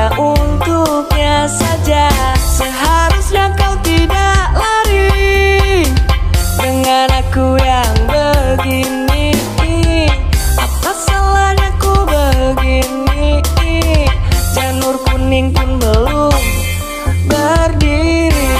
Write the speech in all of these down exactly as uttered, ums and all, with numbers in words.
hanya untuknya saja. Seharusnya kau tidak lari dengan aku yang begini. Apa salahnya ku begini? Janur kuning pun belum berdiri.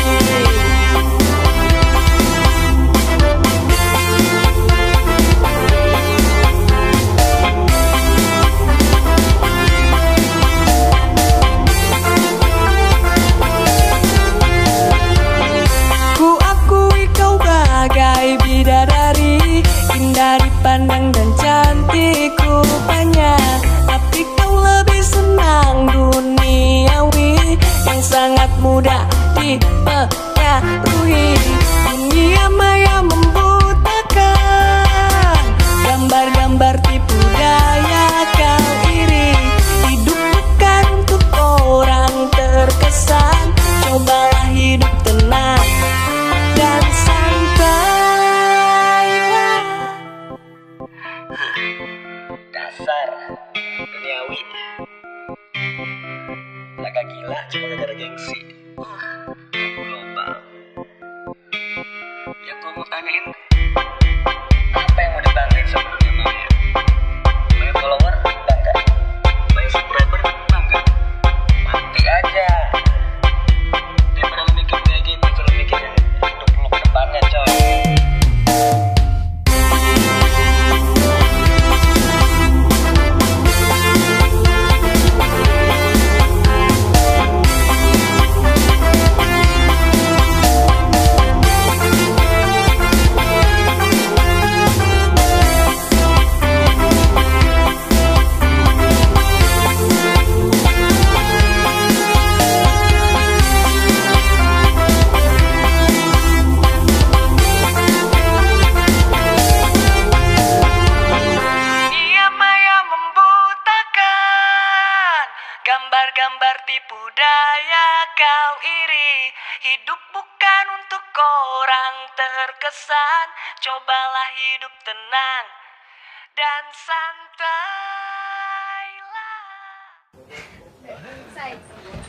Ku akui kau bagai bidadari, indah dipandang dan cantik rupanya. Tapi kau lebih senang duniawi yang sangat mudah dipengaruhi. Dunia maya membutakan, gambar-gambar tipu daya kau iri. Hidup bukan untuk orang terkesan, cobalah hidup tenang dan santailah. Dasar duniawi, agak gila cuma gara-gara gengsi. Global. Yang gue mau tanyain, apa yang mau dibanggain sama dunia maya? Banyak follower, bangga. Banyak subscriber, bangga. Mati aja. Daripada lu mikir kayak gitu, lu mikir hidup lu ke depannya, coy. Gambar-gambar tipu daya kau iri. Hidup bukan untuk orang terkesan, cobalah hidup tenang dan santailah.